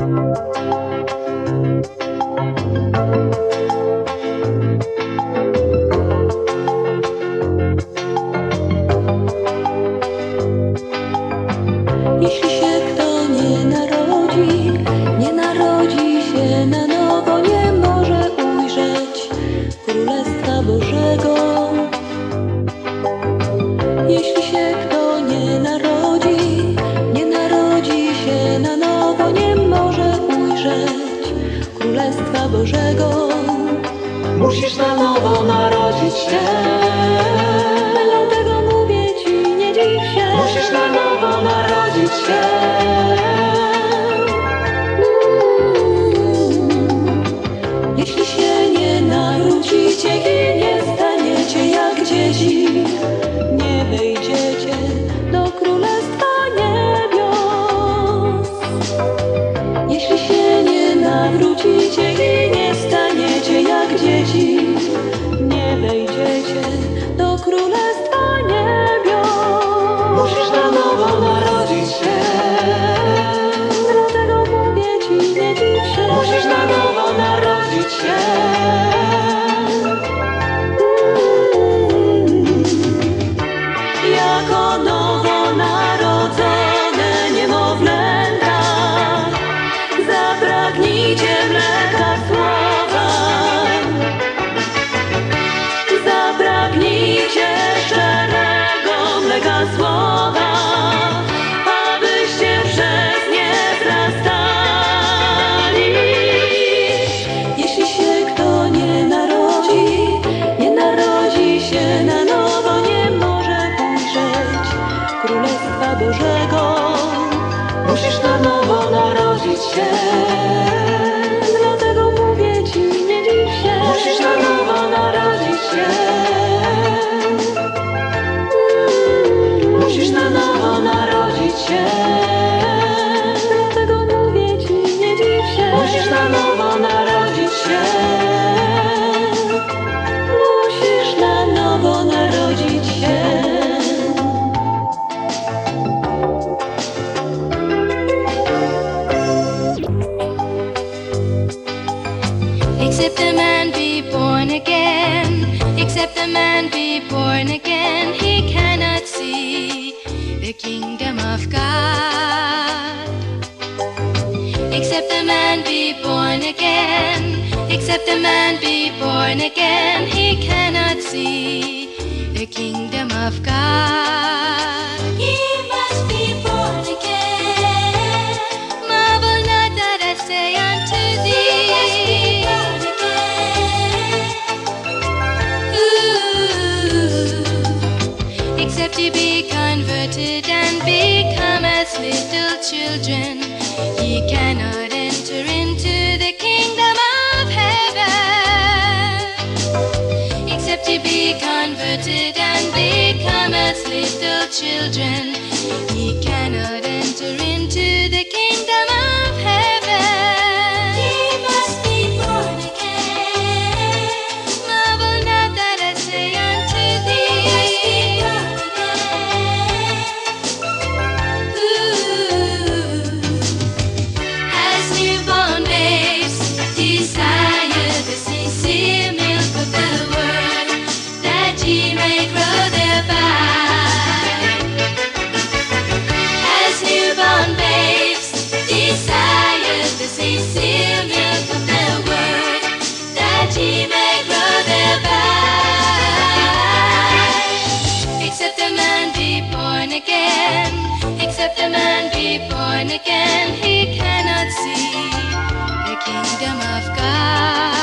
Jeśli się kto nie narodzi się na nowo, nie może ujrzeć Królestwa Bożego. Jeśli się kto nie narodzi się na nowo, nie może ujrzeć Królestwa Bożego. Musisz na nowo narodzić się. Dlatego mówię ci, nie dziw się. Musisz na nowo narodzić się. Jeśli się nie narodzicie i nie staniecie jak dzieci, nie wejdziecie do Królestwa Niebios. Jeśli się nie nawrócicie i nie staniecie jak dzieci, nie wejdziecie do Królestwa Niebios. Musisz na nowo narodzić się. Dlatego mówię ci, nie dziw się. Musisz na nowo narodzić się. Jako nowonarodzone niemowlęta zapragnijcie mleka słowa. Zapragnijcie szczerego mleka słowa, abyście przez nie wzrastali. Jeśli się kto nie narodzi się na nowo, nie może ujrzeć Królestwa Bożego. Musisz na nowo narodzić się. Dlatego mówię ci, nie dziw się. Musisz na nowo narodzić się. Musisz na nowo narodzić się. Dlatego mówię ci, nie dziw się. Musisz na nowo narodzić się. Musisz na nowo narodzić się. Except a man be born again, except a man be born again, he cannot see the kingdom of God. Except a man be born again, except a man be born again, he cannot see the kingdom of God. He must be born again. Marvel not that I say unto thee. Except ye be converted and become as little children, ye cannot enter into the kingdom of heaven. Except ye be converted and become as little children, ye cannot enter into the kingdom of heaven. Ye must be born again. Marvel not that I say unto thee. As newborn babes desire the sincere milk of the word, that ye may grow thereby. As newborn babes desire the sincere milk of the word, that ye may grow thereby. Except a man be born again, except a man be born again, he cannot see the kingdom of God.